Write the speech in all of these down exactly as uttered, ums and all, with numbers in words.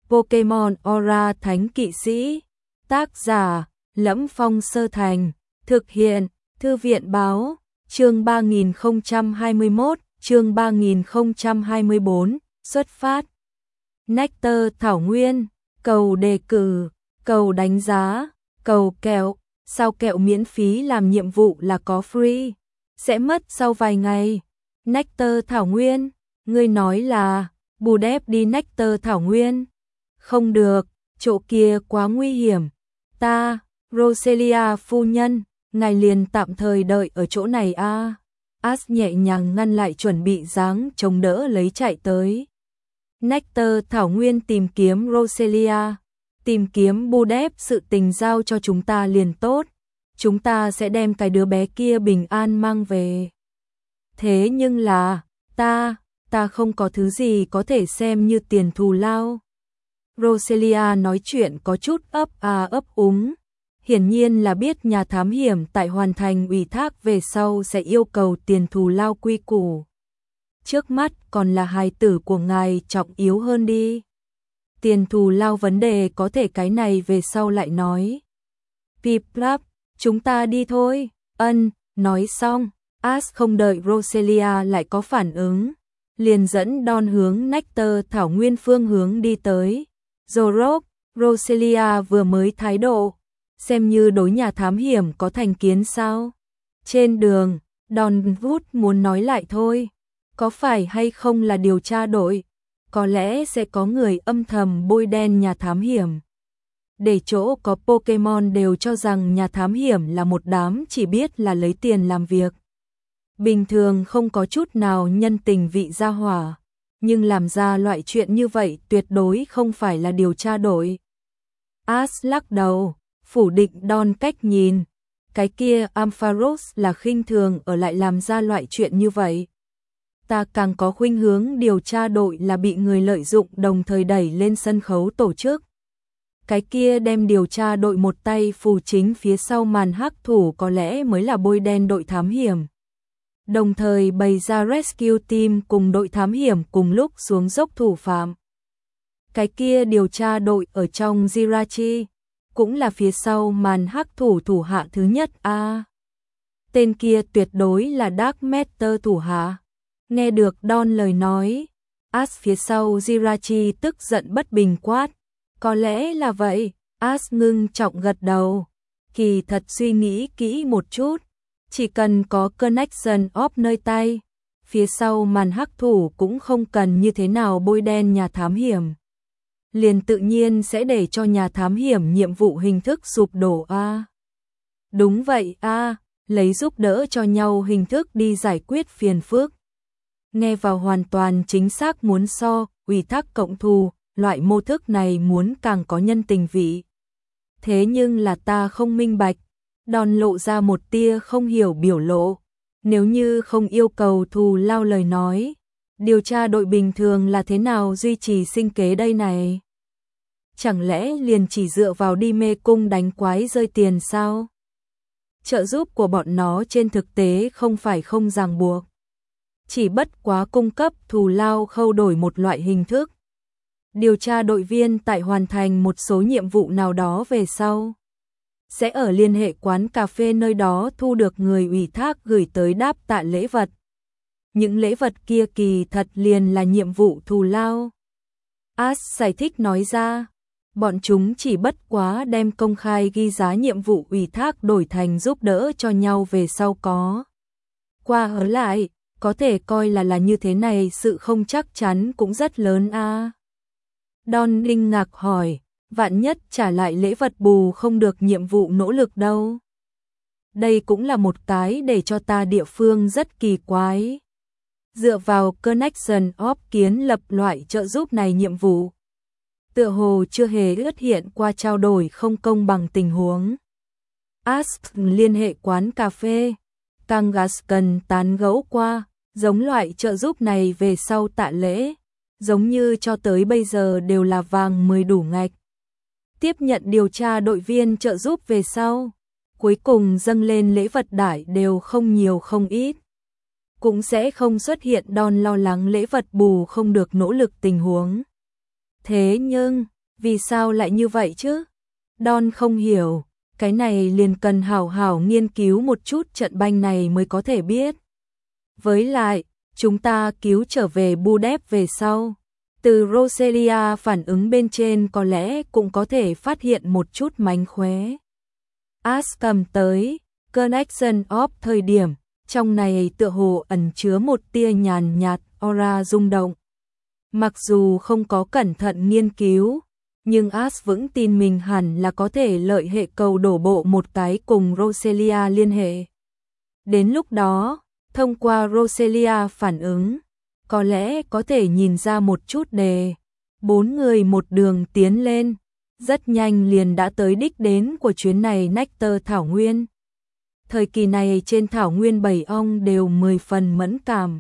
Pokemon Aura Thánh Kỵ Sĩ. Tác giả: Lẫm Phong Sơ Thành. Thực hiện: Thư viện báo. Chương ba nghìn không trăm hai mươi mốt, chương ba nghìn không trăm hai mươi bốn, xuất phát. Nectar Thảo Nguyên, cầu đề cử, cầu đánh giá, cầu kẹo. Sao kẹo miễn phí làm nhiệm vụ là có free, sẽ mất sau vài ngày. Nectar Thảo Nguyên, ngươi nói là bù đép đi Nectar Thảo Nguyên. Không được, chỗ kia quá nguy hiểm. Ta, Roselia phu nhân, ngài liền tạm thời đợi ở chỗ này a. À. Ash nhẹ nhàng ngăn lại chuẩn bị giáng chống đỡ lấy chạy tới. Nectar Thảo Nguyên tìm kiếm Roselia, tìm kiếm bù đép sự tình giao cho chúng ta liền tốt. Chúng ta sẽ đem cái đứa bé kia bình an mang về. Thế nhưng là, ta, ta không có thứ gì có thể xem như tiền thù lao. Roselia nói chuyện có chút ấp à ấp úng. Hiển nhiên là biết nhà thám hiểm tại hoàn thành ủy thác về sau sẽ yêu cầu tiền thù lao quy củ. Trước mắt còn là hài tử của ngài trọng yếu hơn đi. Tiền thù lao vấn đề có thể cái này về sau lại nói. Pip plap, chúng ta đi thôi. Ân, nói xong, Ash không đợi Roselia lại có phản ứng, liền dẫn Don hướng Nectar Thảo Nguyên phương hướng đi tới. Zorok, Roselia vừa mới thái độ, xem như đối nhà thám hiểm có thành kiến sao? Trên đường, Don Wood muốn nói lại thôi, có phải hay không là điều tra đội, có lẽ sẽ có người âm thầm bôi đen nhà thám hiểm. Để chỗ có Pokemon đều cho rằng nhà thám hiểm là một đám chỉ biết là lấy tiền làm việc. Bình thường không có chút nào nhân tình vị gia hỏa, nhưng làm ra loại chuyện như vậy tuyệt đối không phải là điều tra đội. Ash lắc đầu, phủ định Don cách nhìn. Cái kia Ampharos là khinh thường ở lại làm ra loại chuyện như vậy. Ta càng có khuynh hướng điều tra đội là bị người lợi dụng đồng thời đẩy lên sân khấu tổ chức. Cái kia đem điều tra đội một tay phù chính phía sau màn hắc thủ có lẽ mới là bôi đen đội thám hiểm. Đồng thời bày ra rescue team cùng đội thám hiểm cùng lúc xuống dốc thủ phạm. Cái kia điều tra đội ở trong Jirachi, cũng là phía sau màn hắc thủ thủ hạ thứ nhất a. À, tên kia tuyệt đối là Dark Matter thủ hạ. Nghe được Don lời nói, Ash phía sau Jirachi tức giận bất bình quát. Có lẽ là vậy, Ash ngưng trọng gật đầu. Kỳ thật suy nghĩ kỹ một chút, chỉ cần có connection of nơi tay, phía sau màn hắc thủ cũng không cần như thế nào bôi đen nhà thám hiểm. Liền tự nhiên sẽ để cho nhà thám hiểm nhiệm vụ hình thức sụp đổ a. À. Đúng vậy a, à, lấy giúp đỡ cho nhau hình thức đi giải quyết phiền phức. Nghe vào hoàn toàn chính xác, muốn so, ủy thác cộng thù, loại mô thức này muốn càng có nhân tình vị. Thế nhưng là ta không minh bạch. Don lộ ra một tia không hiểu biểu lộ. Nếu như không yêu cầu thù lao lời nói, điều tra đội bình thường là thế nào duy trì sinh kế đây này? Chẳng lẽ liền chỉ dựa vào đi mê cung đánh quái rơi tiền sao? Trợ giúp của bọn nó trên thực tế không phải không ràng buộc, chỉ bất quá cung cấp thù lao khâu đổi một loại hình thức. Điều tra đội viên tại hoàn thành một số nhiệm vụ nào đó về sau, sẽ ở liên hệ quán cà phê nơi đó thu được người ủy thác gửi tới đáp tạ lễ vật. Những lễ vật kia kỳ thật liền là nhiệm vụ thù lao. Ash giải thích nói ra, bọn chúng chỉ bất quá đem công khai ghi giá nhiệm vụ ủy thác đổi thành giúp đỡ cho nhau về sau có. Qua ở lại, có thể coi là là như thế này, sự không chắc chắn cũng rất lớn a. À. Don kinh ngạc hỏi, vạn nhất trả lại lễ vật bù không được nhiệm vụ nỗ lực đâu. Đây cũng là một cái để cho ta địa phương rất kỳ quái. Dựa vào connection of kiến lập loại trợ giúp này nhiệm vụ, tựa hồ chưa hề ướt hiện qua trao đổi không công bằng tình huống. Ask liên hệ quán cà phê, Kangas cần tán gẫu qua, giống loại trợ giúp này về sau tạ lễ, giống như cho tới bây giờ đều là vàng mười đủ ngạch. Tiếp nhận điều tra đội viên trợ giúp về sau, cuối cùng dâng lên lễ vật đại đều không nhiều không ít. Cũng sẽ không xuất hiện Don lo lắng lễ vật bù không được nỗ lực tình huống. Thế nhưng, Vì sao lại như vậy chứ? Don không hiểu, cái này liền cần hảo hảo nghiên cứu một chút trận banh này mới có thể biết. Với lại, chúng ta cứu trở về Budep về sau. Từ Roselia phản ứng bên trên có lẽ cũng có thể phát hiện một chút mánh khóe. Ash cầm tới, Connection of thời điểm, trong này tựa hồ ẩn chứa một tia nhàn nhạt aura rung động. Mặc dù không có cẩn thận nghiên cứu, nhưng Ash vững tin mình hẳn là có thể lợi hệ cầu đổ bộ một cái cùng Roselia liên hệ. Đến lúc đó, thông qua Roselia phản ứng, có lẽ có thể nhìn ra một chút đề. Bốn người một đường tiến lên, rất nhanh liền đã tới đích đến của chuyến này Nectar Thảo Nguyên. Thời kỳ này trên Thảo Nguyên bầy ong đều mười phần mẫn cảm.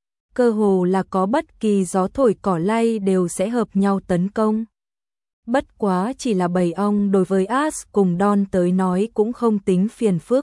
Cơ hồ là có bất kỳ gió thổi cỏ lay đều sẽ hợp nhau tấn công. Bất quá chỉ là bầy ong đối với Ash cùng Don tới nói cũng không tính phiền phức.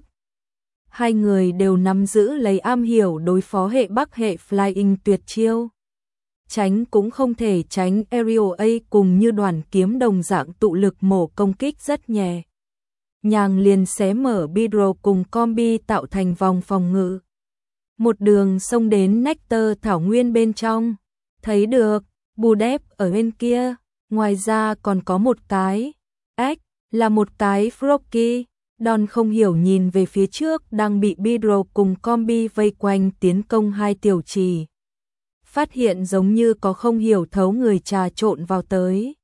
Hai người đều nắm giữ lấy am hiểu đối phó hệ Bắc hệ Flying tuyệt chiêu. Tránh cũng không thể tránh Aerial A cùng như đoàn kiếm đồng dạng tụ lực mổ công kích rất nhẹ. Nhàng liền xé mở Bidro cùng combi tạo thành vòng phòng ngự. Một đường xông đến Nectar Thảo Nguyên bên trong. Thấy được, Budep ở bên kia, ngoài ra còn có một cái. Ếch, là một cái Frocky. Don không hiểu nhìn về phía trước đang bị Bidro cùng combi vây quanh tiến công hai tiểu trì. Phát hiện giống như có không hiểu thấu người trà trộn vào tới.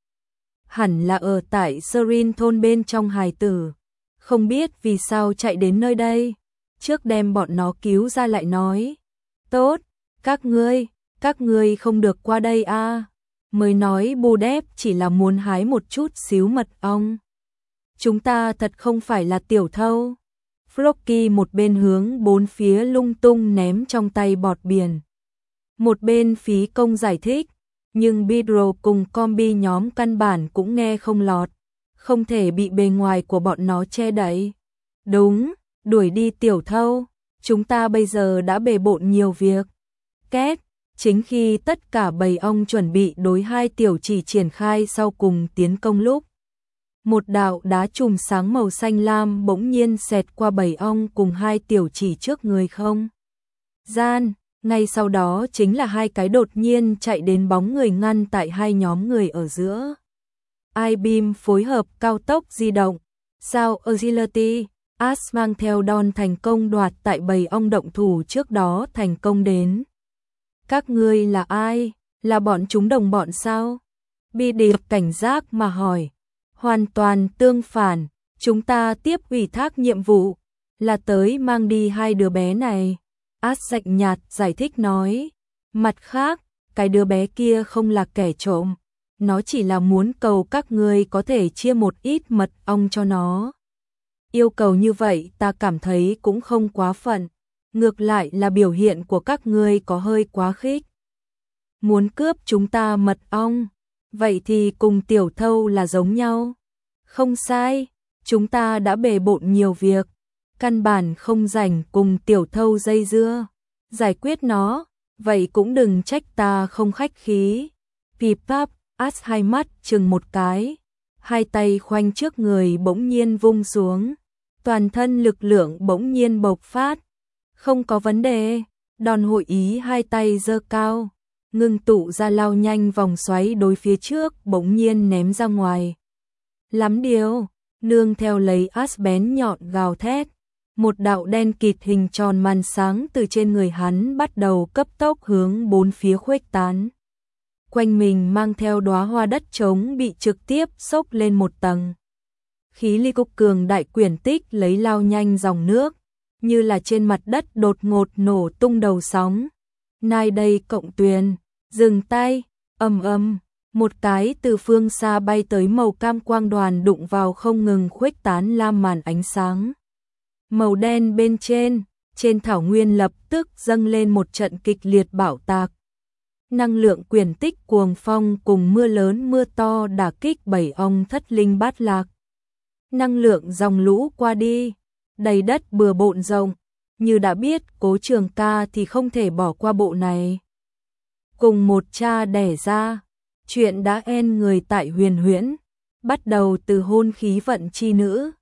Hẳn là ở tại Serin thôn bên trong hài tử. Không biết vì sao chạy đến nơi đây. Trước đem bọn nó cứu ra lại nói. Tốt, các ngươi, các ngươi không được qua đây a. À. Mới nói Budep chỉ là muốn hái một chút xíu mật ong. Chúng ta thật không phải là tiểu thâu. Frocky một bên hướng bốn phía lung tung ném trong tay bọt biển. Một bên phí công giải thích, nhưng Bidro cùng combi nhóm căn bản cũng nghe không lọt, không thể bị bề ngoài của bọn nó che đậy. Đúng, đuổi đi tiểu thâu, chúng ta bây giờ đã bề bộn nhiều việc. Két, chính khi tất cả bầy ong chuẩn bị đối hai tiểu chỉ triển khai sau cùng tiến công lúc. Một đạo đá chùm sáng màu xanh lam bỗng nhiên xẹt qua bầy ong cùng hai tiểu chỉ trước người không. Gian, ngay sau đó chính là hai cái đột nhiên chạy đến bóng người ngăn tại hai nhóm người ở giữa. I-beam phối hợp cao tốc di động, sao agility, Ash mang theo Don thành công đoạt tại bầy ong động thủ trước đó thành công đến. Các ngươi là ai? Là bọn chúng đồng bọn sao? Bi điệp cảnh giác mà hỏi. Hoàn toàn tương phản, chúng ta tiếp ủy thác nhiệm vụ, là tới mang đi hai đứa bé này. Ash lạnh nhạt giải thích nói. Mặt khác, cái đứa bé kia không là kẻ trộm, nó chỉ là muốn cầu các ngươi có thể chia một ít mật ong cho nó. Yêu cầu như vậy ta cảm thấy cũng không quá phận, ngược lại là biểu hiện của các ngươi có hơi quá khích. Muốn cướp chúng ta mật ong, vậy thì cùng tiểu thâu là giống nhau. Không sai, chúng ta đã bề bộn nhiều việc, căn bản không rảnh cùng tiểu thâu dây dưa, giải quyết nó, vậy cũng đừng trách ta không khách khí. Pipap, Ash hai mắt chừng một cái, hai tay khoanh trước người bỗng nhiên vung xuống, toàn thân lực lượng bỗng nhiên bộc phát. Không có vấn đề, Đòn hội ý hai tay giơ cao, ngưng tụ ra lao nhanh vòng xoáy đối phía trước bỗng nhiên ném ra ngoài. Lắm điều, nương theo lấy Ash bén nhọn gào thét. Một đạo đen kịt hình tròn màn sáng từ trên người hắn bắt đầu cấp tốc hướng bốn phía khuếch tán. Quanh mình mang theo đóa hoa đất trống bị trực tiếp xốc lên một tầng. Khí ly cục cường đại quyển tích lấy lao nhanh dòng nước, như là trên mặt đất đột ngột nổ tung đầu sóng. Nai đây cộng tuyền, dừng tay, ầm ầm, một cái từ phương xa bay tới màu cam quang đoàn đụng vào không ngừng khuếch tán lam màn ánh sáng. Màu đen bên trên, trên thảo nguyên lập tức dâng lên một trận kịch liệt bão tạc. Năng lượng quyển tích cuồng phong cùng mưa lớn mưa to đả kích bảy ong thất linh bát lạc. Năng lượng dòng lũ qua đi, đầy đất bừa bộn rộng, như đã biết Cố Trường Ca thì không thể bỏ qua bộ này. Cùng một cha đẻ ra, Chuyện đã end người tại Huyền Huyễn, bắt đầu từ hôn khí vận chi nữ.